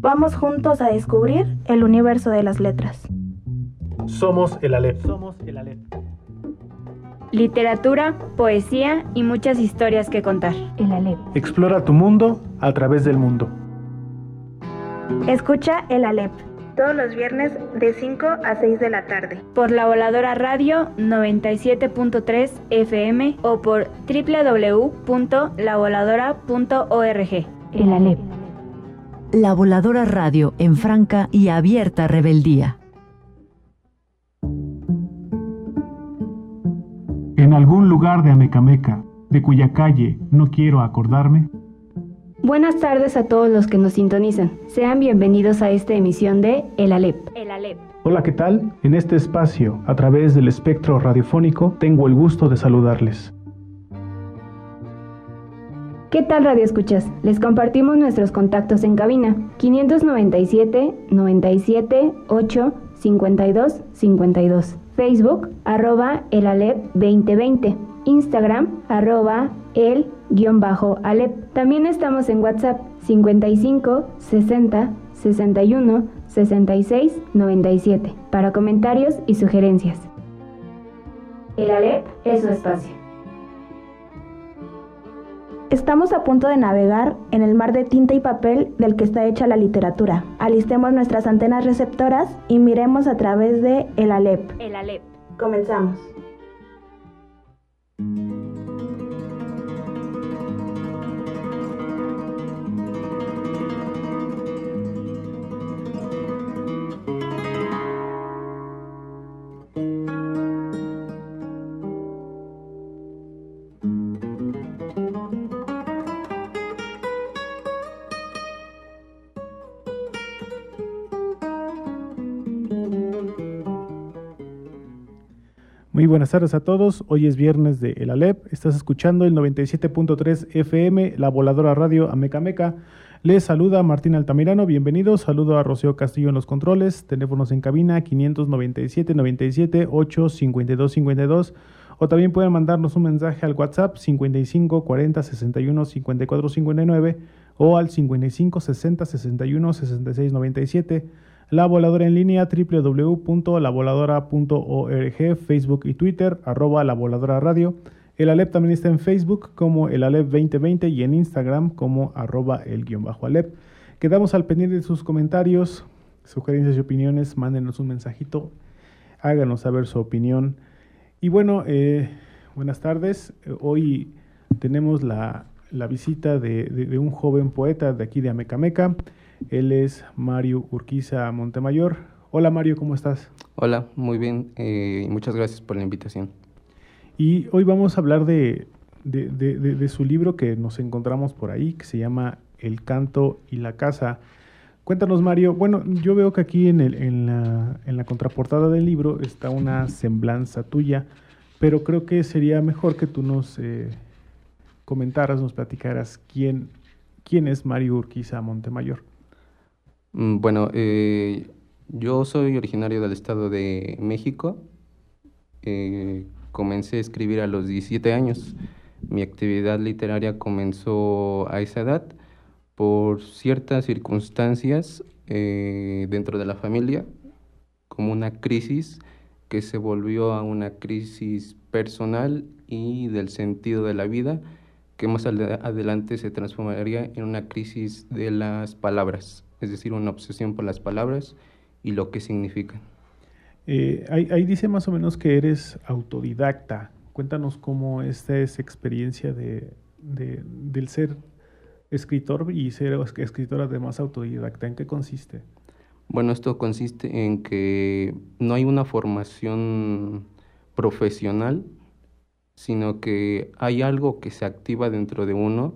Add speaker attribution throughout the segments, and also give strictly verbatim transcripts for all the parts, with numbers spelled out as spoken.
Speaker 1: Vamos juntos a descubrir el universo de las letras.
Speaker 2: Somos el Aleph. Somos el Aleph.
Speaker 3: Literatura, poesía y muchas historias que contar.
Speaker 1: El Aleph.
Speaker 2: Explora tu mundo a través del mundo.
Speaker 1: Escucha el Aleph todos los viernes de cinco a seis de la tarde.
Speaker 3: Por La Voladora Radio noventa y siete punto tres F M o por doble u doble u doble u punto la voladora punto org.
Speaker 1: El Aleph.
Speaker 4: La Voladora Radio en franca y abierta rebeldía.
Speaker 2: En algún lugar de Amecameca, de cuya calle no quiero acordarme.
Speaker 5: Buenas tardes a todos los que nos sintonizan. Sean bienvenidos a esta emisión de El Aleph.
Speaker 3: El Aleph.
Speaker 2: Hola, ¿qué tal? En este espacio, a través del espectro radiofónico, tengo el gusto de saludarles.
Speaker 5: ¿Qué tal, Radio Escuchas? Les compartimos nuestros contactos en cabina: quinientos noventa y siete, noventa y siete, ocho, cincuenta y dos, cincuenta y dos. Facebook, arroba el Aleph veinte veinte. Instagram, arroba el guión bajo Aleph. También estamos en WhatsApp, cincuenta y cinco, sesenta, sesenta y uno, sesenta y seis, noventa y siete, para comentarios y sugerencias. El Aleph es su espacio.
Speaker 1: Estamos a punto de navegar en el mar de tinta y papel del que está hecha la literatura. Alistemos nuestras antenas receptoras y miremos a través de El Aleph.
Speaker 3: El Aleph.
Speaker 1: Comenzamos.
Speaker 2: Muy buenas tardes a todos, hoy es viernes de El Aleph, estás escuchando el noventa y siete punto tres F M, La Voladora Radio Amecameca. Les saluda Martín Altamirano, bienvenidos, saludo a Rocío Castillo en los controles, teléfonos en cabina quinientos noventa y siete, noventa y siete, ocho, cincuenta y dos, cincuenta y dos, o también pueden mandarnos un mensaje al WhatsApp cincuenta y cinco, cuarenta, sesenta y uno, cincuenta y cuatro, cincuenta y nueve o al cincuenta y cinco, sesenta, sesenta y uno, sesenta y seis, noventa y siete. La Voladora en línea, doble u doble u doble u punto la voladora punto org, Facebook y Twitter, arroba La Voladora Radio. El Aleph también está en Facebook como El Aleph veinte veinte y en Instagram como arroba el guión bajo Aleph. Quedamos al pendiente de sus comentarios, sugerencias y opiniones. Mándenos un mensajito, háganos saber su opinión. Y bueno, eh, buenas tardes. Hoy tenemos la, la visita de, de, de un joven poeta de aquí de Amecameca. Él es Mario Urquiza Montemayor. Hola Mario, ¿cómo estás?
Speaker 6: Hola, muy bien, eh, muchas gracias por la invitación.
Speaker 2: Y hoy vamos a hablar de, de, de, de, de su libro que nos encontramos por ahí, que se llama El canto y la casa. Cuéntanos, Mario. Bueno, yo veo que aquí en, el, en, la, en la contraportada del libro está una semblanza tuya, pero creo que sería mejor que tú nos eh, comentaras, nos platicaras quién, quién es Mario Urquiza Montemayor.
Speaker 6: Bueno, eh, yo soy originario del Estado de México. Eh, comencé a escribir a los diecisiete años. Mi actividad literaria comenzó a esa edad por ciertas circunstancias eh, dentro de la familia, como una crisis que se volvió a una crisis personal y del sentido de la vida, que más adelante se transformaría en una crisis de las palabras, es decir, una obsesión por las palabras y lo que significan.
Speaker 2: Eh, ahí, ahí dice más o menos que eres autodidacta. Cuéntanos cómo esta es experiencia de, de, del ser escritor y ser escritor además autodidacta. ¿En qué consiste?
Speaker 6: Bueno, esto consiste en que no hay una formación profesional, sino que hay algo que se activa dentro de uno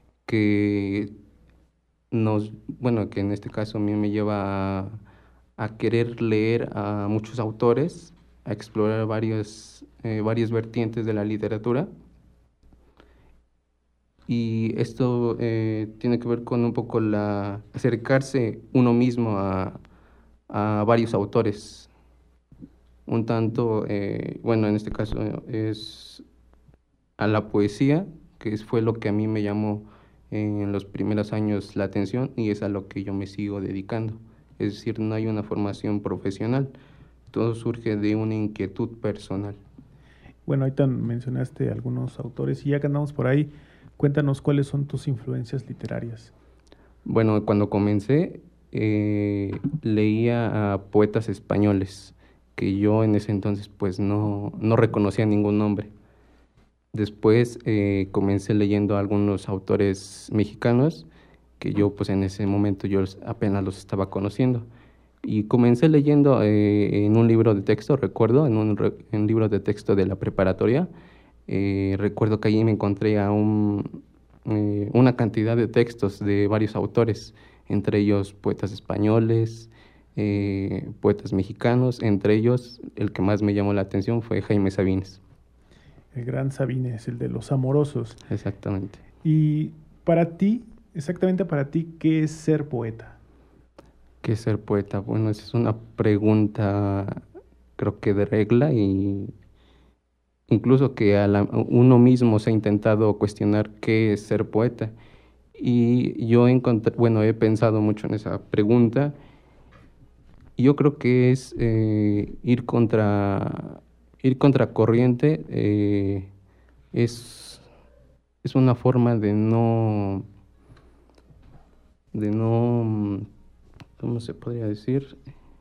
Speaker 6: que nos, bueno, que en este caso a mí me lleva a, a querer leer a muchos autores, a explorar varios, eh, varias vertientes de la literatura. Y esto eh, tiene que ver con un poco la acercarse uno mismo a, a varios autores. Un tanto, eh, bueno, en este caso es a la poesía, que fue lo que a mí me llamó en los primeros años la atención y es a lo que yo me sigo dedicando. Es decir, no hay una formación profesional, todo surge de una inquietud personal.
Speaker 2: Bueno, ahorita mencionaste algunos autores y ya que andamos por ahí, cuéntanos cuáles son tus influencias literarias.
Speaker 6: Bueno, cuando comencé eh, leía a poetas españoles que yo en ese entonces pues no, no reconocía ningún nombre. Después eh, comencé leyendo a algunos autores mexicanos que yo pues en ese momento yo apenas los estaba conociendo. Y comencé leyendo eh, en un libro de texto, recuerdo, en un, re, en un libro de texto de la preparatoria. Eh, recuerdo que allí me encontré a un, eh, una cantidad de textos de varios autores, entre ellos poetas españoles, eh, poetas mexicanos, entre ellos el que más me llamó la atención fue Jaime Sabines.
Speaker 2: El gran Sabines, el de los amorosos.
Speaker 6: Exactamente.
Speaker 2: Y para ti, exactamente para ti, ¿qué es ser poeta?
Speaker 6: ¿Qué es ser poeta? Bueno, esa es una pregunta, creo que de regla, y incluso que a la, uno mismo se ha intentado cuestionar qué es ser poeta. Y yo encontré, bueno, he pensado mucho en esa pregunta. Y yo creo que es eh, ir contra, ir contra corriente, eh, es, es una forma de no, de no, ¿cómo se podría decir?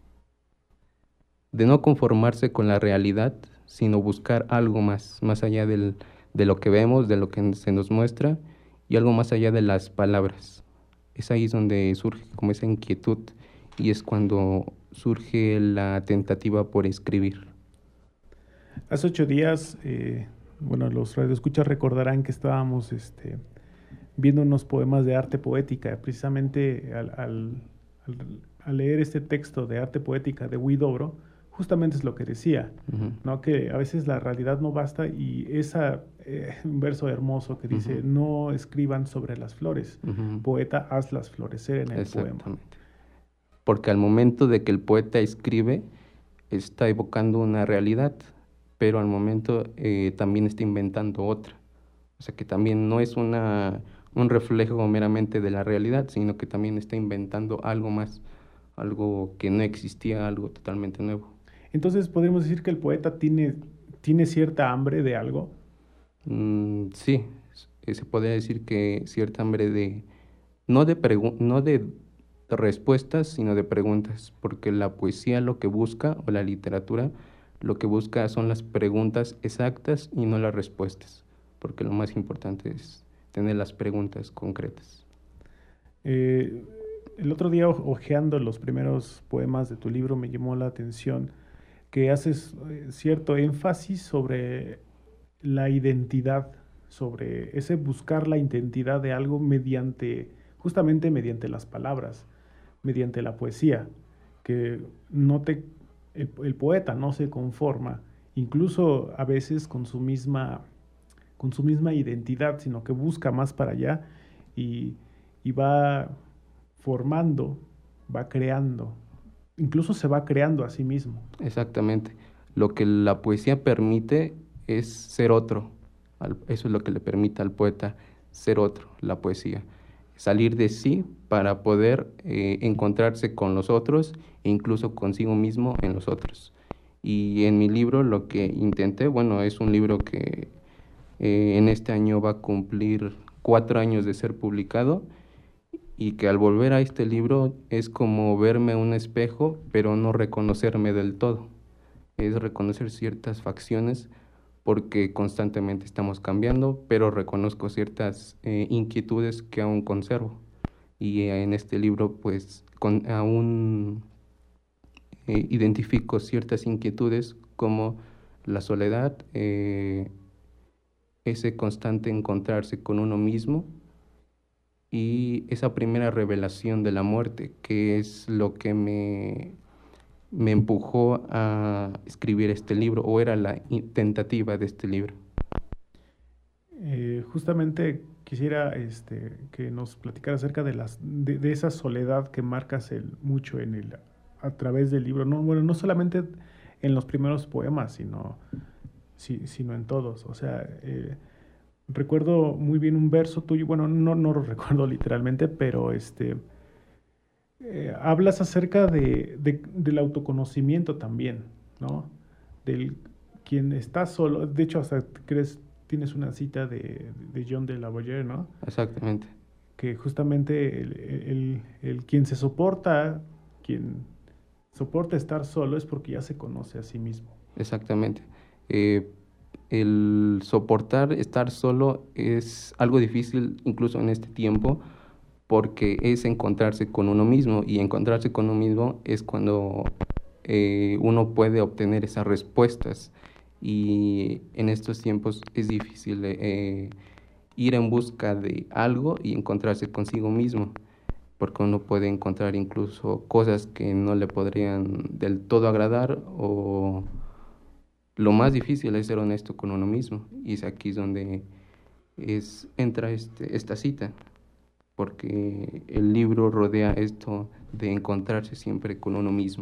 Speaker 6: De no conformarse con la realidad, sino buscar algo más, más allá del, de lo que vemos, de lo que se nos muestra, y algo más allá de las palabras. Es ahí donde surge como esa inquietud, y es cuando surge la tentativa por escribir.
Speaker 2: Hace ocho días, eh, bueno, los radioescuchas recordarán que estábamos este, viendo unos poemas de arte poética, precisamente al, al, al, al leer este texto de arte poética de Huidobro, justamente es lo que decía, uh-huh. ¿no? Que a veces la realidad no basta y esa, eh, un verso hermoso que dice, uh-huh. no escriban sobre las flores, uh-huh. poeta, hazlas florecer en el poema.
Speaker 6: Porque al momento de que el poeta escribe, está evocando una realidad, pero al momento eh, también está inventando otra. O sea que también no es una, un reflejo meramente de la realidad, sino que también está inventando algo más, algo que no existía, algo totalmente nuevo.
Speaker 2: Entonces, ¿podríamos decir que el poeta tiene, tiene cierta hambre de algo?
Speaker 6: Mm, sí, se podría decir que cierta hambre de, no de, pregu- no de respuestas, sino de preguntas, porque la poesía lo que busca, o la literatura, lo que busca son las preguntas exactas y no las respuestas, porque lo más importante es tener las preguntas concretas.
Speaker 2: Eh, el otro día, hojeando los primeros poemas de tu libro, me llamó la atención que haces eh, cierto énfasis sobre la identidad, sobre ese buscar la identidad de algo mediante, justamente mediante las palabras, mediante la poesía, que no te, el, el poeta no se conforma, incluso a veces con su misma, con su misma identidad, sino que busca más para allá y, y va formando, va creando, incluso se va creando a sí mismo.
Speaker 6: Exactamente. Lo que la poesía permite es ser otro. Eso es lo que le permite al poeta ser otro, la poesía. Salir de sí para poder eh, encontrarse con los otros e incluso consigo mismo en los otros. Y en mi libro lo que intenté, bueno, es un libro que eh, en este año va a cumplir cuatro años de ser publicado, y que al volver a este libro es como verme un espejo, pero no reconocerme del todo. Es reconocer ciertas facciones, porque constantemente estamos cambiando, pero reconozco ciertas eh, inquietudes que aún conservo. Y eh, en este libro, pues, con, aún eh, identifico ciertas inquietudes como la soledad, eh, ese constante encontrarse con uno mismo, y esa primera revelación de la muerte, que es lo que me, me empujó a escribir este libro, o era la tentativa de este libro.
Speaker 2: Eh, justamente quisiera este, que nos platicara acerca de, las, de, de esa soledad que marcas el, mucho en el, a través del libro. No, bueno, no solamente en los primeros poemas, sino, si, sino en todos. O sea, eh, recuerdo muy bien un verso tuyo, bueno, no, no lo recuerdo literalmente, pero este, eh, hablas acerca de, de, del autoconocimiento también, ¿no? Del quien está solo, de hecho hasta crees, tienes una cita de, de John de la Boyer, ¿no?
Speaker 6: Exactamente.
Speaker 2: Que justamente el, el, el quien se soporta, quien soporta estar solo es porque ya se conoce a sí mismo.
Speaker 6: Exactamente. Eh, el soportar estar solo es algo difícil incluso en este tiempo, porque es encontrarse con uno mismo, y encontrarse con uno mismo es cuando eh, uno puede obtener esas respuestas, y en estos tiempos es difícil eh, ir en busca de algo y encontrarse consigo mismo, porque uno puede encontrar incluso cosas que no le podrían del todo agradar, o lo más difícil es ser honesto con uno mismo, y es aquí donde es, entra este, esta cita, porque el libro rodea esto de encontrarse siempre con uno mismo.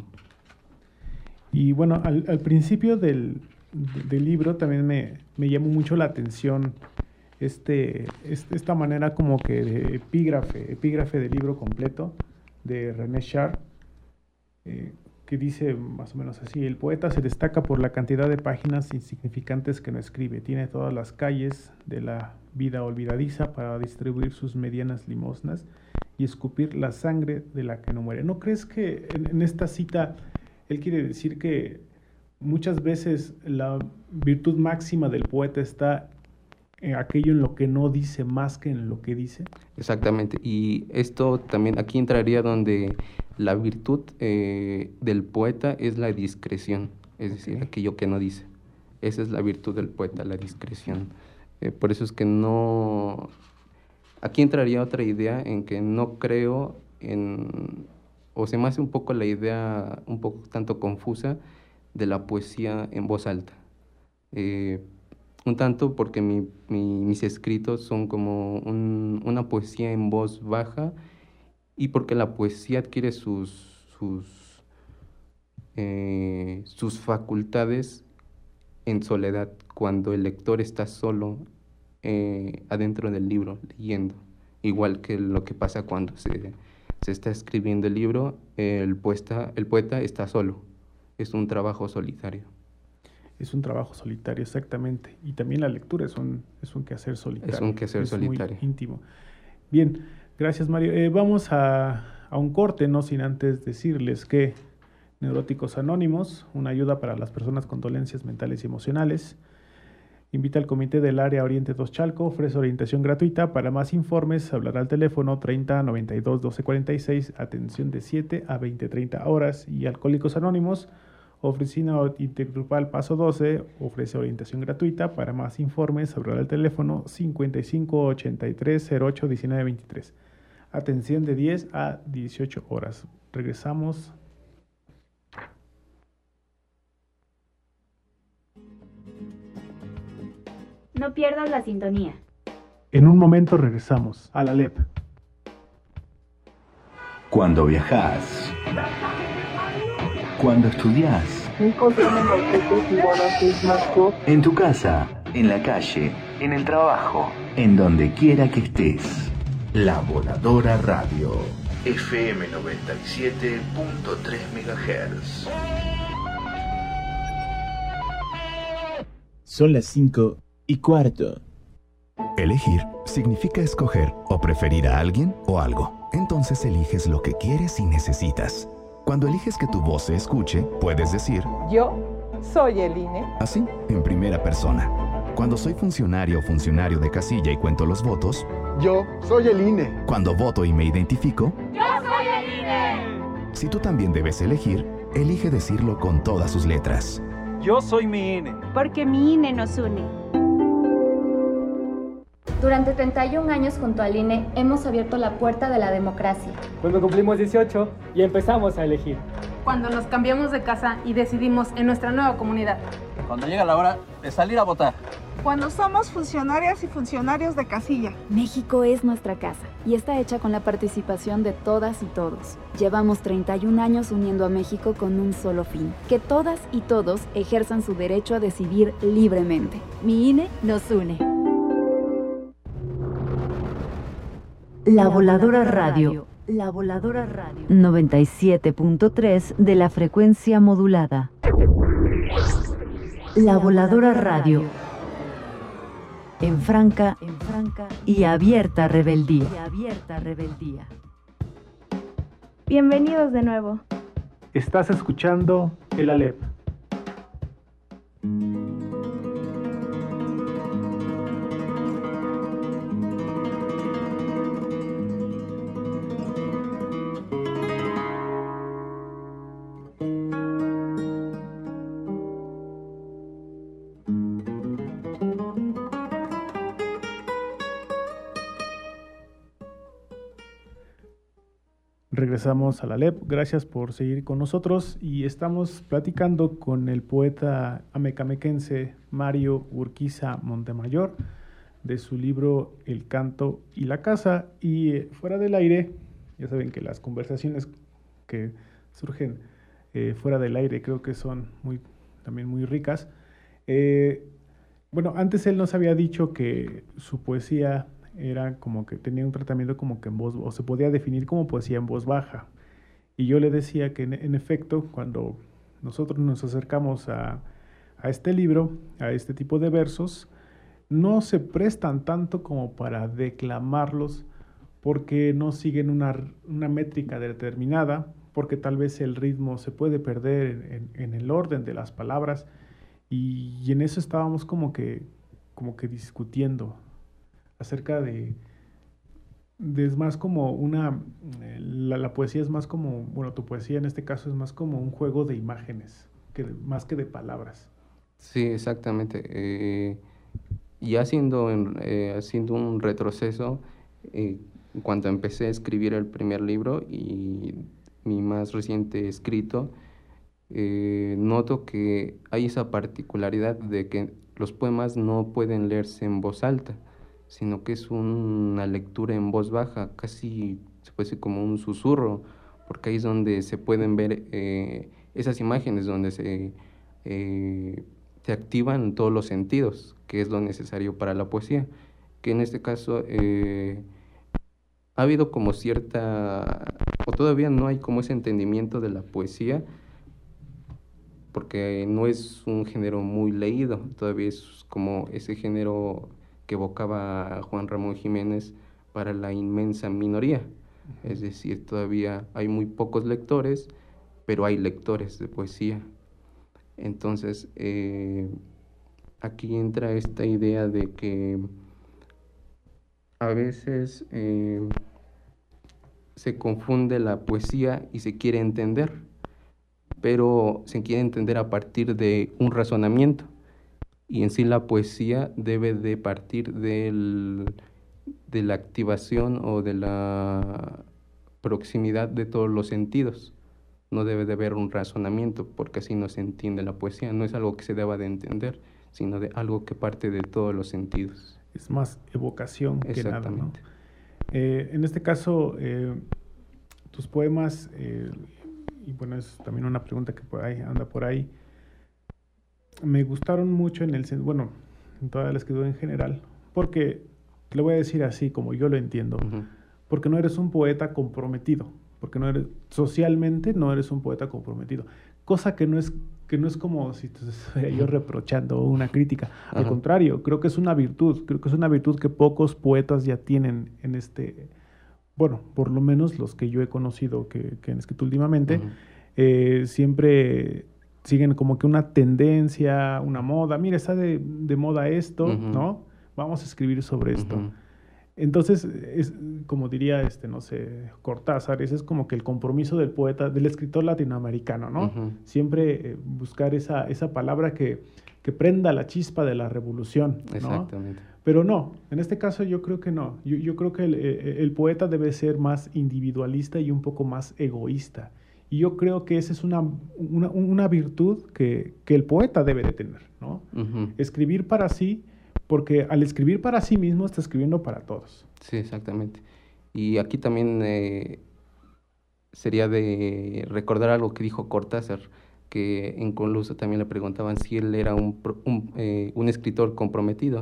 Speaker 2: Y bueno, al, al principio del, del libro también me, me llamó mucho la atención este, este, esta manera como que de epígrafe, epígrafe del libro completo de René Char, eh, que dice más o menos así: el poeta se destaca por la cantidad de páginas insignificantes que no escribe, tiene todas las calles de la vida olvidadiza para distribuir sus medianas limosnas y escupir la sangre de la que no muere. ¿No crees que en, en esta cita él quiere decir que muchas veces la virtud máxima del poeta está en aquello en lo que no dice más que en lo que dice?
Speaker 6: Exactamente, y esto también aquí entraría donde la virtud eh, del poeta es la discreción, es decir, okay, aquello que no dice. Esa es la virtud del poeta, la discreción. Eh, por eso es que no... Aquí entraría otra idea en que no creo en... o se me hace un poco la idea un poco tanto confusa de la poesía en voz alta. Eh, un tanto porque mi, mi, mis escritos son como un, una poesía en voz baja, y porque la poesía adquiere sus, sus, eh, sus facultades en soledad, cuando el lector está solo eh, adentro del libro leyendo, igual que lo que pasa cuando se, se está escribiendo el libro, el poeta, el poeta está solo, es un trabajo solitario.
Speaker 2: Es un trabajo solitario, exactamente. Y también la lectura es un, es un quehacer solitario.
Speaker 6: Es un quehacer
Speaker 2: es
Speaker 6: solitario.
Speaker 2: Muy íntimo. Bien, gracias Mario. Eh, vamos a, a un corte, no sin antes decirles que Neuróticos Anónimos, una ayuda para las personas con dolencias mentales y emocionales, invita al Comité del Área Oriente dos Chalco, ofrece orientación gratuita. Para más informes, hablará al teléfono treinta noventa y dos doce cuarenta y seis, atención de siete a veinte treinta horas. Y Alcohólicos Anónimos, Oficina Intergrupal Paso doce, ofrece orientación gratuita. Para más informes, hablará al teléfono cincuenta y cinco ochenta y tres cero ocho diecinueve veintitrés. Atención de diez a dieciocho horas. Regresamos.
Speaker 3: No pierdas la sintonía.
Speaker 2: En un momento regresamos a la L E P.
Speaker 7: Cuando viajas, cuando estudias, en tu casa, en la calle, en el trabajo, en donde quiera que estés. La Voladora Radio, F M noventa y siete punto tres megahertz.
Speaker 8: Son las cinco y cuarto.
Speaker 9: Elegir significa escoger o preferir a alguien o algo. Entonces eliges lo que quieres y necesitas. Cuando eliges que tu voz se escuche, puedes decir:
Speaker 10: yo soy el I N E.
Speaker 9: Así, en primera persona. Cuando soy funcionario o funcionario de casilla y cuento los votos,
Speaker 11: yo soy el I N E.
Speaker 9: Cuando voto y me identifico,
Speaker 12: yo soy el I N E.
Speaker 9: Si tú también debes elegir, elige decirlo con todas sus letras.
Speaker 13: Yo soy mi I N E.
Speaker 14: Porque mi I N E nos une.
Speaker 5: Durante treinta y un años junto al I N E hemos abierto la puerta de la democracia.
Speaker 15: Cuando cumplimos dieciocho y empezamos a elegir.
Speaker 16: Cuando nos cambiamos de casa y decidimos en nuestra nueva comunidad.
Speaker 17: Cuando llega la hora de salir a votar.
Speaker 18: Cuando somos funcionarias y funcionarios de casilla.
Speaker 19: México es nuestra casa y está hecha con la participación de todas y todos. Llevamos treinta y un años uniendo a México con un solo fin: que todas y todos ejerzan su derecho a decidir libremente. Mi I N E nos une.
Speaker 4: La Voladora Radio. La Voladora Radio. noventa y siete punto tres de la frecuencia modulada. La Voladora Radio. En franca, en franca y abierta rebeldía. Y abierta rebeldía.
Speaker 1: Bienvenidos de nuevo.
Speaker 2: Estás escuchando el Alep. Regresamos a la Alep, gracias por seguir con nosotros y estamos platicando con el poeta amecamequense Mario Urquiza Montemayor de su libro El canto y la casa. Y eh, fuera del aire, ya saben que las conversaciones que surgen eh, fuera del aire creo que son muy, también muy ricas. Eh, bueno, antes él nos había dicho que su poesía era como que tenía un tratamiento como que en voz, o se podía definir como poesía en voz baja. Y yo le decía que en, en efecto, cuando nosotros nos acercamos a, a este libro, a este tipo de versos, no se prestan tanto como para declamarlos, porque no siguen una, una métrica determinada, porque tal vez el ritmo se puede perder en, en el orden de las palabras, y, y en eso estábamos como que, como que discutiendo acerca de, de es más como una, la, la poesía es más como, bueno, tu poesía en este caso es más como un juego de imágenes, que de, más que de palabras.
Speaker 6: Sí, exactamente. Eh, y haciendo, eh, haciendo un retroceso, eh, cuando empecé a escribir el primer libro y mi más reciente escrito, eh, noto que hay esa particularidad de que los poemas no pueden leerse en voz alta, sino que es una lectura en voz baja, casi se puede decir como un susurro, porque ahí es donde se pueden ver eh, esas imágenes, donde se, eh, se activan todos los sentidos, que es lo necesario para la poesía, que en este caso eh, ha habido como cierta, o todavía no hay como ese entendimiento de la poesía, porque no es un género muy leído, todavía es como ese género que evocaba a Juan Ramón Jiménez para la inmensa minoría. Uh-huh. Es decir, todavía hay muy pocos lectores, pero hay lectores de poesía. Entonces, eh, aquí entra esta idea de que a veces eh, se confunde la poesía y se quiere entender, pero se quiere entender a partir de un razonamiento. Y en sí la poesía debe de partir del, de la activación o de la proximidad de todos los sentidos. No debe de haber un razonamiento, porque así no se entiende la poesía. No es algo que se deba de entender, sino de algo que parte de todos los sentidos.
Speaker 2: Es más evocación que nada, ¿no? Eh, en este caso, eh, tus poemas, eh, y bueno, es también una pregunta que por ahí, anda por ahí, me gustaron mucho en el, bueno, en toda la escritura en general, porque, te lo voy a decir así, como yo lo entiendo, uh-huh. porque no eres un poeta comprometido, porque no eres, socialmente no eres un poeta comprometido, cosa que no es, que no es como si te estuviera yo reprochando una crítica, uh-huh. al contrario, creo que es una virtud, creo que es una virtud que pocos poetas ya tienen en este, bueno, por lo menos los que yo he conocido que, que han escrito últimamente, uh-huh. eh, siempre siguen como que una tendencia, una moda. Mira, está de, de moda esto, uh-huh. ¿no? Vamos a escribir sobre esto. Uh-huh. Entonces, es, como diría, este, no sé, Cortázar, ese es como que el compromiso del poeta, del escritor latinoamericano, ¿no? Uh-huh. Siempre eh, buscar esa, esa palabra que, que prenda la chispa de la revolución, ¿no?
Speaker 6: Exactamente.
Speaker 2: Pero no, en este caso yo creo que no. Yo, yo creo que el, el poeta debe ser más individualista y un poco más egoísta. Y yo creo que esa es una, una, una virtud que, que el poeta debe de tener, ¿no? Uh-huh. Escribir para sí, porque al escribir para sí mismo está escribiendo para todos.
Speaker 6: Sí, exactamente. Y aquí también eh, sería de recordar algo que dijo Cortázar, que en Colusa también le preguntaban si él era un, un, eh, un escritor comprometido,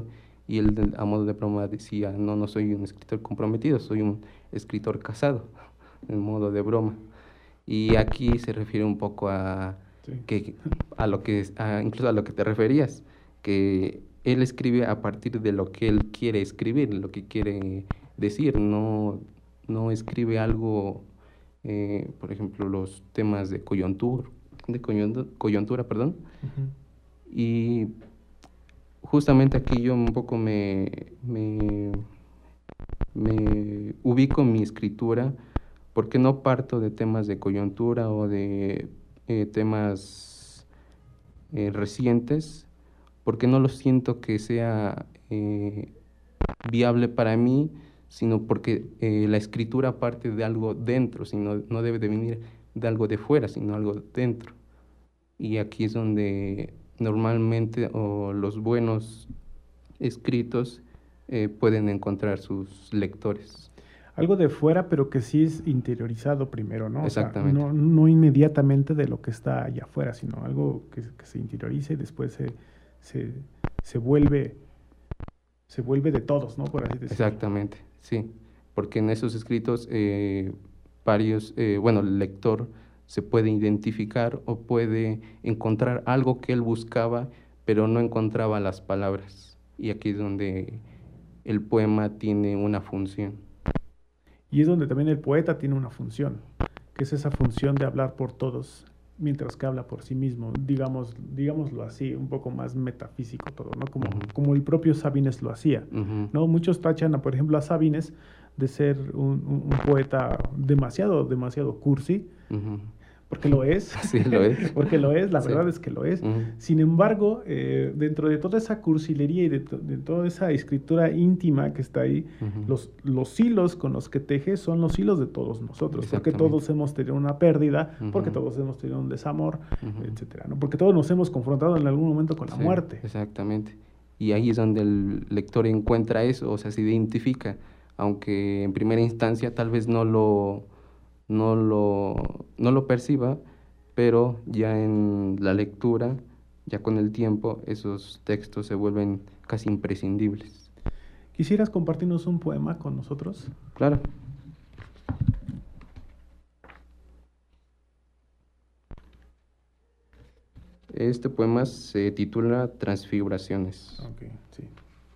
Speaker 6: Y él, a modo de broma, decía, no, no soy un escritor comprometido, soy un escritor casado, en modo de broma. Y aquí se refiere un poco a, sí. que, a lo que, a, incluso a lo que te referías, que él escribe a partir de lo que él quiere escribir, lo que quiere decir, no, no escribe algo, eh, por ejemplo, los temas de coyuntura, de coyuntura, coyuntura perdón, uh-huh. Y justamente aquí yo un poco me, me, me ubico en mi escritura, porque no parto de temas de coyuntura o de eh, temas eh, recientes, porque no lo siento que sea eh, viable para mí, sino porque eh, la escritura parte de algo dentro, sino, no debe de venir de algo de fuera, sino algo dentro. Y aquí es donde normalmente o los buenos escritos eh, pueden encontrar sus lectores.
Speaker 2: Algo de fuera, pero que sí es interiorizado primero, ¿no?
Speaker 6: Exactamente.
Speaker 2: O sea, no, no inmediatamente de lo que está allá afuera, sino algo que, que se interiorice y después se, se, se vuelve se vuelve de todos, ¿no? Por así decirlo.
Speaker 6: Exactamente, sí. Porque en esos escritos eh, varios, eh, bueno, el lector se puede identificar o puede encontrar algo que él buscaba, pero no encontraba las palabras. Y aquí es donde el poema tiene una función.
Speaker 2: Y es donde también el poeta tiene una función, que es esa función de hablar por todos, mientras que habla por sí mismo, digamos, digámoslo así, un poco más metafísico todo, ¿no? Como, uh-huh. como el propio Sabines lo hacía, uh-huh. ¿no? Muchos tachan, por ejemplo, a Sabines de ser un, un, un poeta demasiado, demasiado cursi, uh-huh. porque lo es,
Speaker 6: sí, lo es.
Speaker 2: porque lo es, la
Speaker 6: sí.
Speaker 2: verdad es que lo es.
Speaker 6: Uh-huh.
Speaker 2: Sin embargo, eh, dentro de toda esa cursilería y de, to- de toda esa escritura íntima que está ahí, uh-huh. los, los hilos con los que teje son los hilos de todos nosotros, porque todos hemos tenido una pérdida, uh-huh. porque todos hemos tenido un desamor, uh-huh. etcétera, ¿no? Porque todos nos hemos confrontado en algún momento con la
Speaker 6: sí,
Speaker 2: muerte.
Speaker 6: Exactamente. Y ahí es donde el lector encuentra eso, o sea, se identifica, aunque en primera instancia tal vez no lo... No lo, no lo perciba, pero ya en la lectura, ya con el tiempo, esos textos se vuelven casi imprescindibles.
Speaker 2: ¿Quisieras compartirnos un poema con nosotros?
Speaker 6: Claro. Este poema se titula Transfiguraciones.
Speaker 2: Okay, sí.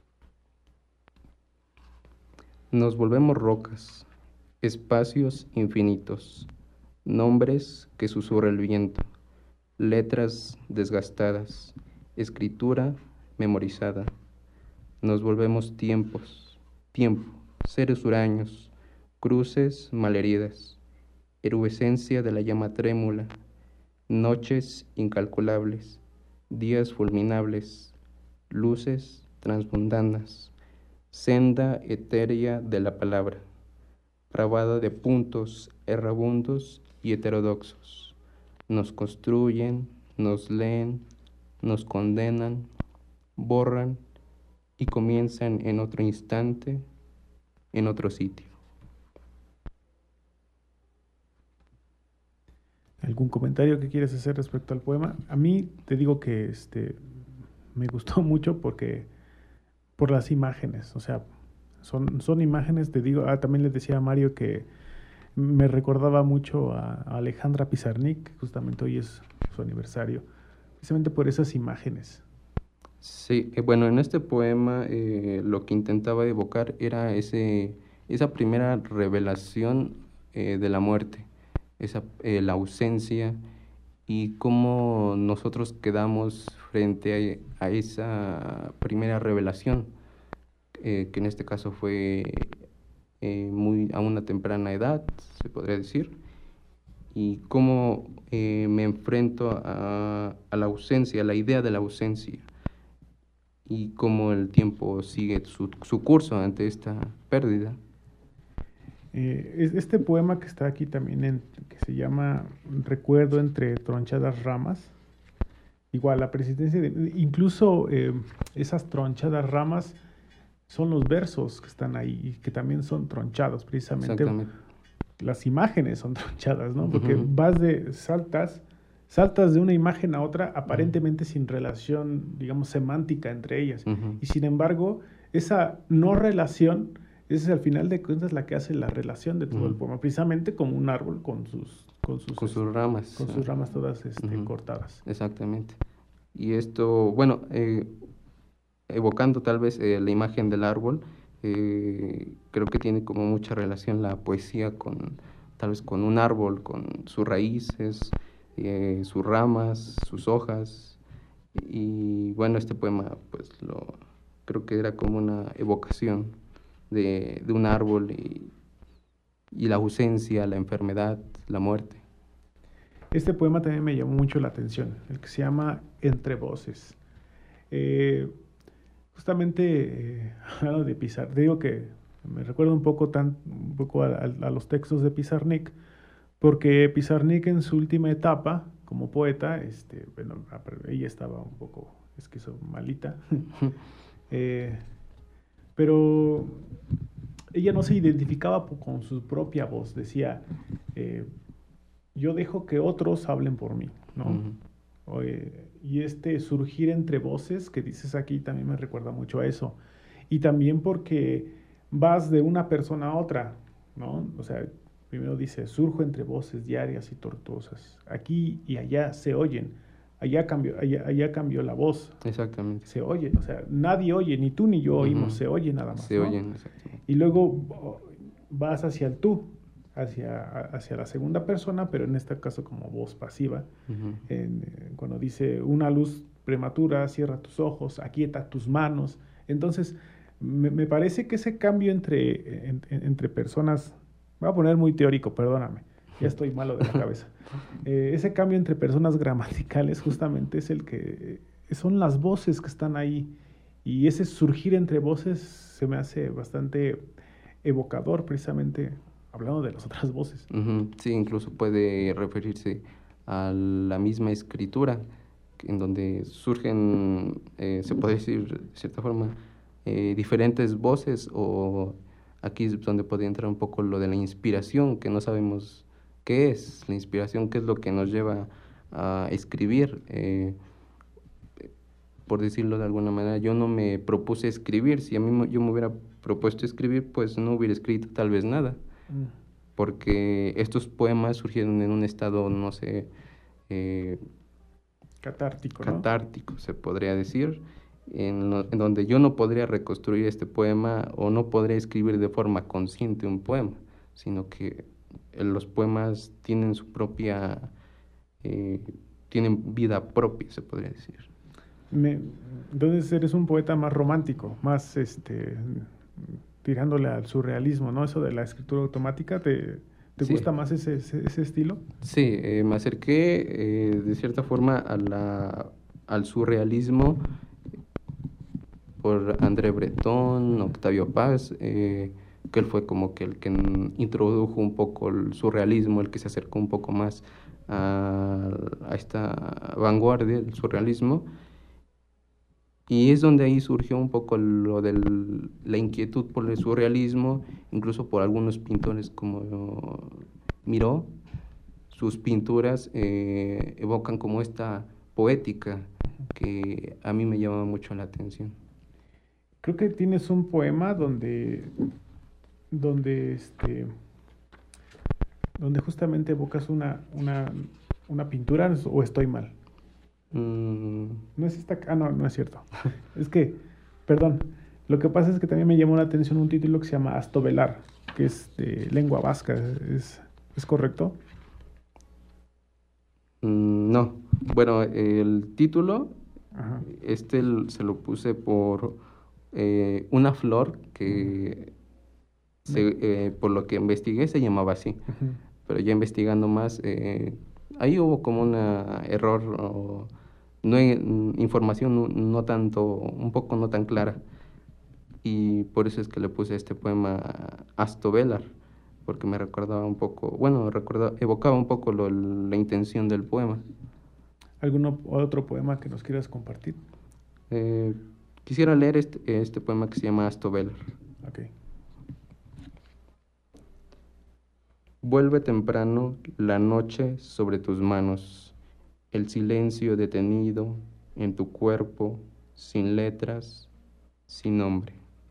Speaker 6: Nos volvemos rocas, espacios infinitos, nombres que susurra el viento, letras desgastadas, escritura memorizada. Nos volvemos tiempos, tiempo, seres huraños, cruces malheridas, erubescencia de la llama trémula, noches incalculables, días fulminables, luces transmundanas, senda etérea de la palabra, grabada de puntos errabundos y heterodoxos. Nos construyen, nos leen, nos condenan, borran y comienzan en otro instante, en otro sitio.
Speaker 2: ¿Algún comentario que quieres hacer respecto al poema? A mí te digo que este, me gustó mucho porque por las imágenes, o sea, son, son imágenes, te digo, ah, también les decía a Mario que me recordaba mucho a, a Alejandra Pizarnik, que justamente hoy es su aniversario, precisamente por esas imágenes.
Speaker 6: Sí, eh, bueno, en este poema eh, lo que intentaba evocar era ese, esa primera revelación eh, de la muerte, esa, eh, la ausencia y cómo nosotros quedamos frente a, a esa primera revelación, eh, que en este caso fue eh, muy a una temprana edad, se podría decir, y cómo eh, me enfrento a, a la ausencia, a la idea de la ausencia, y cómo el tiempo sigue su, su curso ante esta pérdida.
Speaker 2: Eh, este poema que está aquí también, en, que se llama Recuerdo entre tronchadas ramas, igual la persistencia, de, incluso eh, esas tronchadas ramas son los versos que están ahí y que también son tronchados, precisamente. Las imágenes son tronchadas, ¿no? Porque uh-huh. vas de, saltas, saltas de una imagen a otra aparentemente uh-huh. sin relación, digamos, semántica entre ellas. Uh-huh. Y sin embargo, esa no relación, esa es al final de cuentas la que hace la relación de todo
Speaker 6: uh-huh.
Speaker 2: el poema, precisamente como un árbol con sus, con sus,
Speaker 6: con sus ramas.
Speaker 2: Con sus ramas todas este, uh-huh. cortadas.
Speaker 6: Exactamente. Y esto, bueno, eh, evocando tal vez eh, la imagen del árbol, eh, creo que tiene como mucha relación la poesía con, tal vez con un árbol, con sus raíces, eh, sus ramas, sus hojas. Y bueno, este poema, pues lo creo que era como una evocación de, de un árbol y, y la ausencia, la enfermedad, la muerte.
Speaker 2: Este poema también me llamó mucho la atención, el que se llama Entre Voces. Eh, justamente, eh, hablando de Pizarnik, digo que me recuerda un poco, tan, un poco a, a, a los textos de Pizarnik, porque Pizarnik en su última etapa como poeta, este, bueno, ella estaba un poco esquizomalita, eh, pero ella no se identificaba con su propia voz, decía, eh, yo dejo que otros hablen por mí, ¿no? Uh-huh. Oye, y este surgir entre voces que dices aquí también me recuerda mucho a eso, y también porque vas de una persona a otra, ¿no? O sea, primero dice, surjo entre voces diarias y tortuosas, aquí y allá se oyen. Allá cambió, allá, allá cambió la voz.
Speaker 6: Exactamente.
Speaker 2: Se oye, o sea, nadie oye, ni tú ni yo oímos, uh-huh. se oye nada más.
Speaker 6: Se
Speaker 2: ¿no?
Speaker 6: oyen, exactamente.
Speaker 2: Y luego oh, vas hacia el tú, hacia, hacia la segunda persona, pero en este caso como voz pasiva. Uh-huh. En, en, cuando dice, una luz prematura, cierra tus ojos, aquieta tus manos. Entonces, me, me parece que ese cambio entre, en, en, entre personas, voy a poner muy teórico, perdóname. Ya estoy malo de la cabeza. Eh, ese cambio entre personas gramaticales justamente es el que... Son las voces que están ahí. Y ese surgir entre voces se me hace bastante evocador, precisamente hablando de las otras voces.
Speaker 6: Uh-huh. Sí, incluso puede referirse a la misma escritura, en donde surgen, eh, se puede decir de cierta forma, eh, diferentes voces, o aquí es donde puede entrar un poco lo de la inspiración, que no sabemos... ¿Qué es la inspiración? ¿Qué es lo que nos lleva a escribir? Eh, por decirlo de alguna manera, yo no me propuse escribir. Si a mí yo me hubiera propuesto escribir, pues no hubiera escrito tal vez nada. Mm. Porque estos poemas surgieron en un estado, no sé... Eh,
Speaker 2: catártico,
Speaker 6: Catártico, ¿no? Se podría decir. En, lo, en donde yo no podría reconstruir este poema o no podría escribir de forma consciente un poema, sino que los poemas tienen su propia, eh, tienen vida propia, se podría decir.
Speaker 2: Me, entonces eres un poeta más romántico, más este, tirándole al surrealismo, ¿no? Eso de la escritura automática, ¿te, te sí. gusta más ese, ese, ese estilo?
Speaker 6: Sí, eh, me acerqué eh, de cierta forma a la, al surrealismo por André Breton, Octavio Paz, eh, que él fue como que el que introdujo un poco el surrealismo, el que se acercó un poco más a, a esta vanguardia del surrealismo, y es donde ahí surgió un poco lo de la inquietud por el surrealismo, incluso por algunos pintores como Miró. Sus pinturas eh, evocan como esta poética que a mí me llama mucho la atención.
Speaker 2: Creo que tienes un poema donde donde este donde justamente evocas una una, una pintura, o estoy mal.
Speaker 6: Mm.
Speaker 2: No es esta, ah no, no es cierto. Es que, perdón, lo que pasa es que también me llamó la atención un título que se llama Astovelar, que es de lengua vasca, ¿es, es correcto?
Speaker 6: Mm, no, bueno, el título, ajá, este se lo puse por eh, una flor que Se, eh, por lo que investigué se llamaba así, uh-huh. Pero ya investigando más, eh, ahí hubo como un error, o no hay, información no, no tanto, un poco no tan clara, y por eso es que le puse este poema Astovelar, porque me recordaba un poco, bueno, recordaba, evocaba un poco lo, la intención del poema.
Speaker 2: ¿Algún otro poema que nos quieras compartir?
Speaker 6: Eh, quisiera leer este, este poema que se llama Astovelar.
Speaker 2: Okay.
Speaker 6: Vuelve temprano la noche sobre tus manos, el silencio detenido en tu cuerpo, sin letras, sin nombre.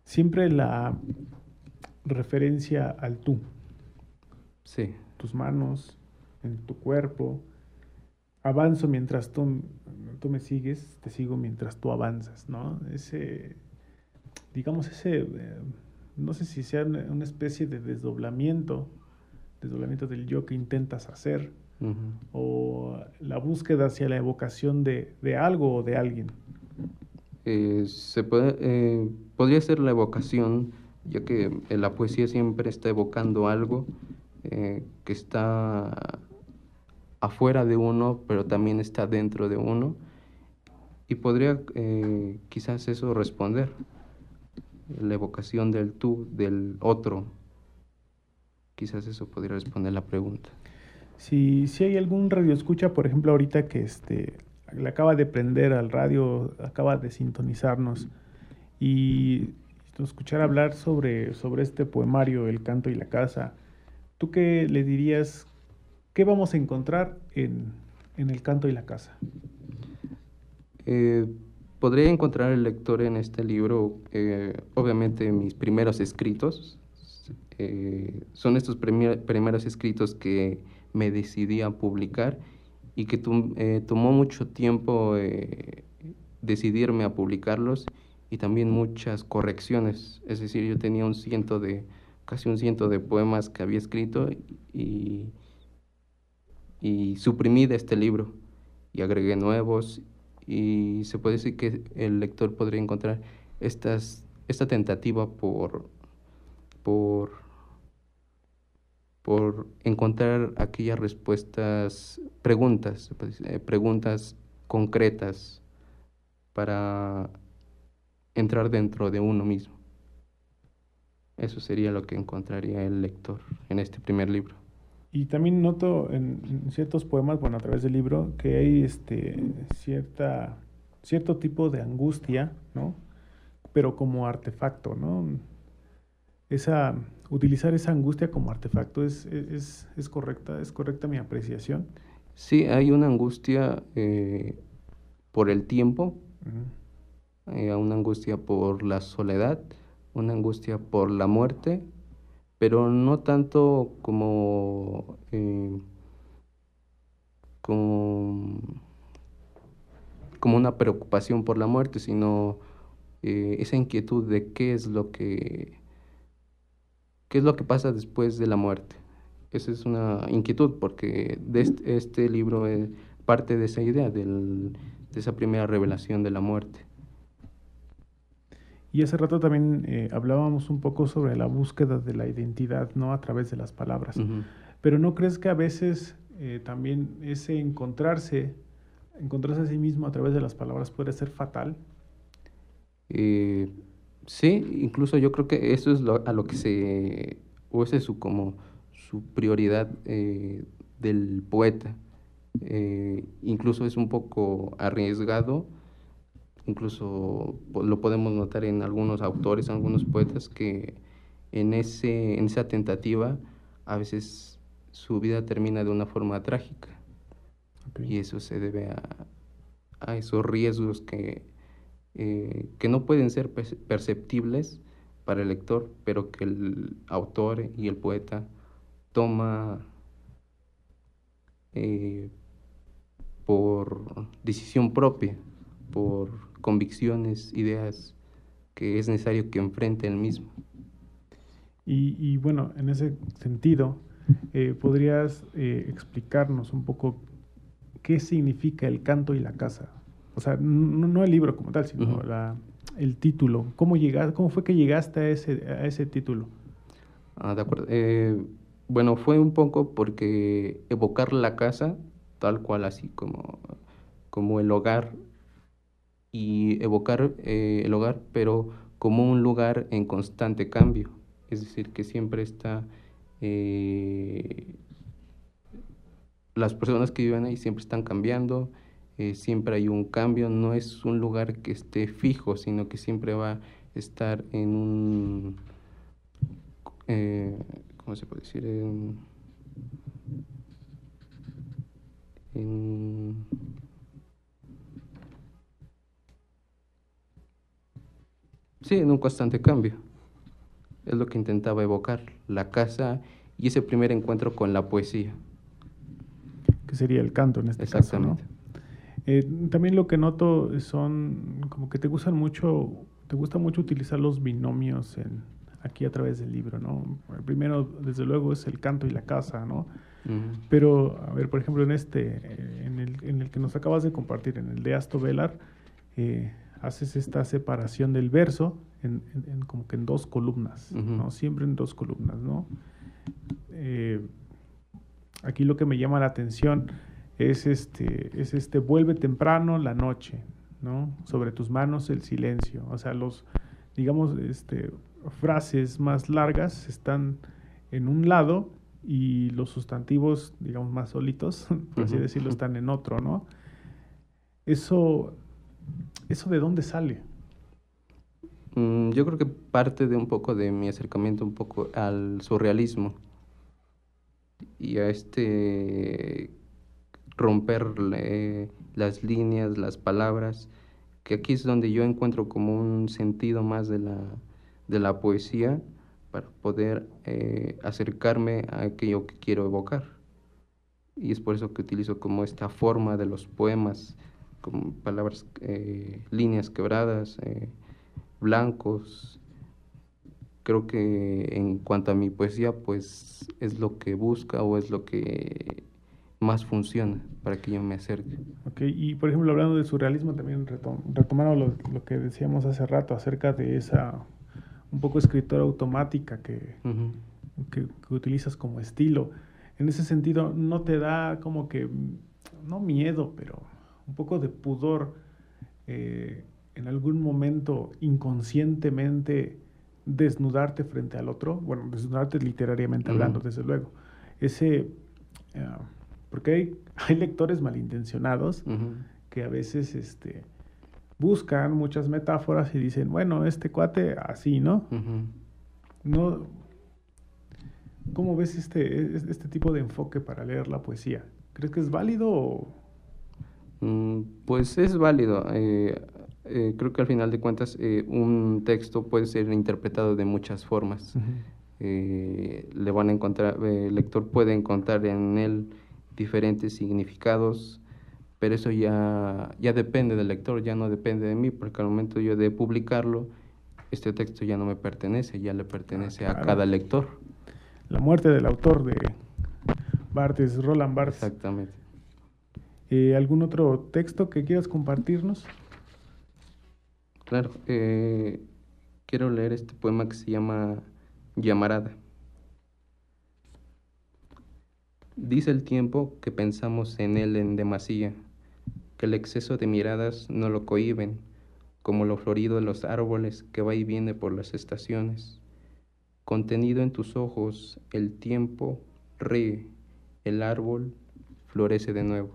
Speaker 2: siempre la referencia al tú.
Speaker 6: Sí.
Speaker 2: Tus manos, en tu cuerpo. Avanzo mientras tú, tú me sigues, te sigo mientras tú avanzas, ¿no? Ese, digamos, ese, eh, no sé si sea una, una especie de desdoblamiento, desdoblamiento del yo que intentas hacer, uh-huh. o la búsqueda hacia la evocación de, de algo o de alguien.
Speaker 6: Eh, se puede, eh, podría ser la evocación, ya que la poesía siempre está evocando algo eh, que está afuera de uno, pero también está dentro de uno, y podría eh, quizás eso responder, la evocación del tú, del otro, quizás eso podría responder la pregunta.
Speaker 2: Si, si hay algún radioescucha, por ejemplo, ahorita que este, le acaba de prender al radio, acaba de sintonizarnos, y escuchar hablar sobre, sobre este poemario, El canto y la casa, ¿tú qué le dirías? ¿Qué vamos a encontrar en, en El canto y la casa?
Speaker 6: Eh, podría encontrar el lector en este libro, eh, obviamente mis primeros escritos. Eh, son estos primer, primeros escritos que me decidí a publicar y que tum, eh, tomó mucho tiempo eh, decidirme a publicarlos, y también muchas correcciones. Es decir, yo tenía un ciento de, casi un ciento de poemas que había escrito y... y suprimí de este libro y agregué nuevos, y se puede decir que el lector podría encontrar estas, esta tentativa por, por, por encontrar aquellas respuestas, preguntas, se puede decir, eh, preguntas concretas para entrar dentro de uno mismo. Eso sería lo que encontraría el lector en este primer libro.
Speaker 2: Y también noto en, en ciertos poemas, bueno, a través del libro, que hay este cierta cierto tipo de angustia, ¿no? Pero como artefacto, ¿no? Esa, utilizar esa angustia como artefacto, ¿es, es, es correcta? ¿Es correcta mi apreciación?
Speaker 6: Sí, hay una angustia eh, por el tiempo, uh-huh. eh, una angustia por la soledad, una angustia por la muerte, pero no tanto como, eh, como, como una preocupación por la muerte, sino eh, esa inquietud de qué es lo que, qué es lo que pasa después de la muerte. Esa es una inquietud, porque de este, este libro es parte de esa idea, del, de esa primera revelación de la muerte.
Speaker 2: Y hace rato también eh, hablábamos un poco sobre la búsqueda de la identidad, ¿no? A través de las palabras. Uh-huh. Pero ¿no crees que a veces eh, también ese encontrarse, encontrarse a sí mismo a través de las palabras puede ser fatal?
Speaker 6: Eh, sí, incluso yo creo que eso es lo, a lo que se, o esa es su, como su prioridad eh, del poeta. Eh, incluso es un poco arriesgado. Incluso lo podemos notar en algunos autores, en algunos poetas, que en, ese, en esa tentativa a veces su vida termina de una forma trágica. Okay. Y eso se debe a, a esos riesgos que, eh, que no pueden ser perceptibles para el lector, pero que el autor y el poeta toma eh, por decisión propia, por convicciones, ideas que es necesario que enfrente él mismo.
Speaker 2: Y, y bueno, en ese sentido, eh, ¿podrías eh, explicarnos un poco qué significa El canto y la casa? O sea, no, no el libro como tal, sino uh-huh. la, el título. ¿Cómo llegaste, cómo fue que llegaste a ese, a ese título?
Speaker 6: Ah, de acuerdo. Eh, bueno, fue un poco porque evocar la casa, tal cual así como, como el hogar, y evocar eh, el hogar, pero como un lugar en constante cambio, es decir, que siempre está, eh, las personas que viven ahí siempre están cambiando, eh, siempre hay un cambio, no es un lugar que esté fijo, sino que siempre va a estar en un, eh, ¿cómo se puede decir? En, en Sí, en un constante cambio. Es lo que intentaba evocar, la casa y ese primer encuentro con la poesía.
Speaker 2: Que sería el canto en este caso, ¿no? Eh, también lo que noto son como que te gustan mucho, te gusta mucho utilizar los binomios en, aquí a través del libro, ¿no? El primero, desde luego, es el canto y la casa, ¿no? Uh-huh. Pero, a ver, por ejemplo, en este, en el, en el que nos acabas de compartir, en el de Asto Velar, eh, haces esta separación del verso en, en, en como que en dos columnas, uh-huh. ¿no? Siempre en dos columnas, ¿no? Eh, aquí lo que me llama la atención es este, es este vuelve temprano la noche, ¿no? Sobre tus manos el silencio. O sea, los, digamos, este, frases más largas están en un lado y los sustantivos, digamos, más solitos, por así uh-huh. decirlo, están en otro, ¿no? Eso, ¿eso de dónde sale?
Speaker 6: Mm, yo creo que parte de un poco de mi acercamiento un poco al surrealismo y a este romper eh, las líneas, las palabras, que aquí es donde yo encuentro como un sentido más de la, de la poesía para poder eh, acercarme a aquello que quiero evocar. Y es por eso que utilizo como esta forma de los poemas, como palabras, eh, líneas quebradas, eh, blancos. Creo que en cuanto a mi poesía, pues es lo que busca o es lo que más funciona para que yo me acerque.
Speaker 2: Ok, y por ejemplo, hablando de surrealismo, también retom- retomando lo, lo que decíamos hace rato acerca de esa un poco escritora automática que, uh-huh. que, que utilizas como estilo. En ese sentido, ¿no te da como que, no miedo, pero un poco de pudor eh, en algún momento inconscientemente desnudarte frente al otro? Bueno, desnudarte literariamente uh-huh. hablando, desde luego. Ese... Uh, porque hay, hay lectores malintencionados uh-huh. que a veces este, buscan muchas metáforas y dicen, bueno, este cuate así, ¿no? Uh-huh. No, ¿cómo ves este, este tipo de enfoque para leer la poesía? ¿Crees que es válido o...?
Speaker 6: Mm, pues es válido. Eh, eh, creo que al final de cuentas eh, un texto puede ser interpretado de muchas formas. Uh-huh. Eh, le van a encontrar, eh, el lector puede encontrar en él diferentes significados, pero eso ya, ya depende del lector, ya no depende de mí, porque al momento yo de publicarlo, este texto ya no me pertenece, ya le pertenece ah, claro. a cada lector.
Speaker 2: La muerte del autor de Barthes, Roland Barthes.
Speaker 6: Exactamente.
Speaker 2: Eh, ¿Algún otro texto que quieras compartirnos?
Speaker 6: Claro, eh, quiero leer este poema que se llama Llamarada. Dice el tiempo que pensamos en él en demasía, que el exceso de miradas no lo cohíben, como lo florido de los árboles que va y viene por las estaciones. Contenido en tus ojos, el tiempo ríe, el árbol florece de nuevo.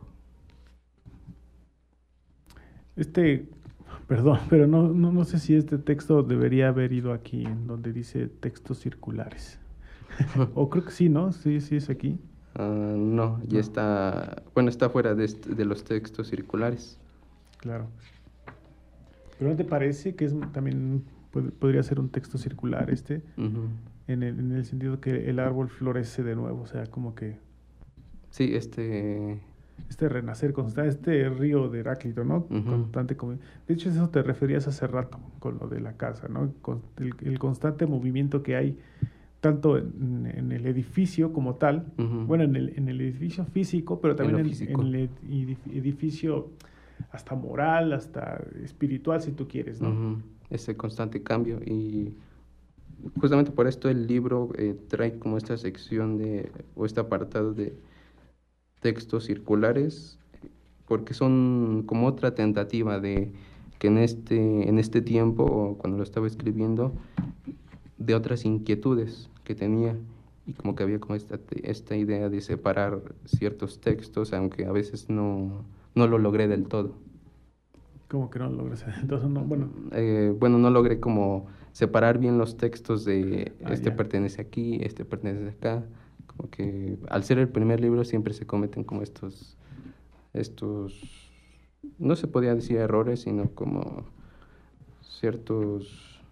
Speaker 2: Este, perdón, pero no, no, no sé si este texto debería haber ido aquí, en donde dice textos circulares. O creo que sí, ¿no? Sí, sí es aquí.
Speaker 6: Uh, no, ya no. está, bueno, está fuera de, este, de los textos circulares.
Speaker 2: Claro. ¿Pero no te parece que es también pod- podría ser un texto circular este? Uh-huh. En el, en el sentido que el árbol florece de nuevo, o sea, como que...
Speaker 6: Sí, este...
Speaker 2: Este renacer constante, este río de Heráclito, ¿no? Uh-huh. Constante como... De hecho, eso te referías hace rato con lo de la casa, ¿no? Con el, el constante movimiento que hay tanto en, en el edificio como tal, uh-huh. bueno, en el, en el edificio físico, pero también en, en, en el edificio hasta moral, hasta espiritual, si tú quieres, ¿no?
Speaker 6: Uh-huh. Ese constante cambio, y justamente por esto el libro eh, trae como esta sección de, o este apartado de textos circulares, porque son como otra tentativa de que en este, en este tiempo, o cuando lo estaba escribiendo, de otras inquietudes que tenía, y como que había como esta, esta idea de separar ciertos textos, aunque a veces no, no lo logré del todo.
Speaker 2: ¿Cómo que no lo logré del todo? No, bueno.
Speaker 6: Eh, bueno, no logré como separar bien los textos de
Speaker 2: ah,
Speaker 6: este
Speaker 2: ya.
Speaker 6: pertenece aquí, este pertenece acá, como que al ser el primer libro siempre se cometen como estos, estos, no se podía decir errores, sino como ciertos...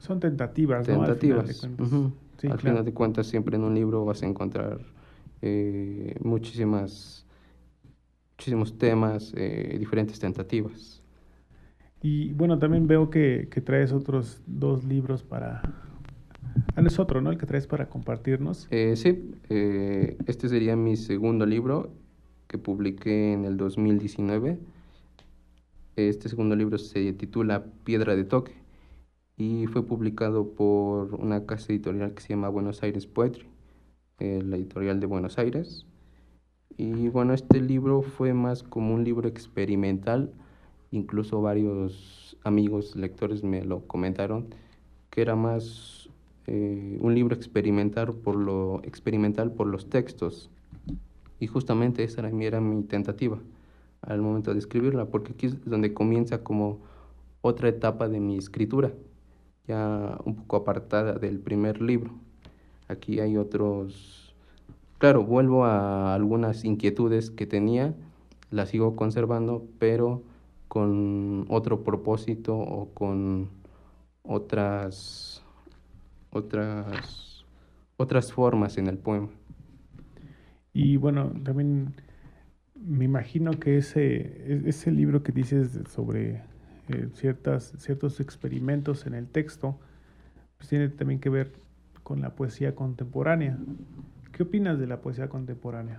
Speaker 2: Son tentativas,
Speaker 6: Tentativas.
Speaker 2: ¿no? Al final de cuentas.
Speaker 6: Uh-huh.
Speaker 2: Sí,
Speaker 6: Al
Speaker 2: claro.
Speaker 6: final de cuentas, siempre en un libro vas a encontrar eh, muchísimas, muchísimos temas, eh, diferentes tentativas.
Speaker 2: Y bueno, también veo que, que traes otros dos libros para... Ah, no es otro, ¿no? El que traes para compartirnos.
Speaker 6: Eh, sí, eh, este sería mi segundo libro que publiqué en el dos mil diecinueve. Este segundo libro se titula Piedra de Toque y fue publicado por una casa editorial que se llama Buenos Aires Poetry, eh, la editorial de Buenos Aires. Y bueno, este libro fue más como un libro experimental. Incluso varios amigos lectores me lo comentaron, que era más eh, un libro experimental por, lo, experimental por los textos. Y justamente esa era mi, era mi tentativa al momento de escribirla, porque aquí es donde comienza como otra etapa de mi escritura, ya un poco apartada del primer libro. Aquí hay otros... Claro, vuelvo a algunas inquietudes que tenía, las sigo conservando, pero con otro propósito o con otras, otras, otras formas en el poema.
Speaker 2: Y bueno, también me imagino que ese, ese libro que dices sobre eh, ciertas, ciertos experimentos en el texto, pues tiene también que ver con la poesía contemporánea. ¿Qué opinas de la poesía contemporánea?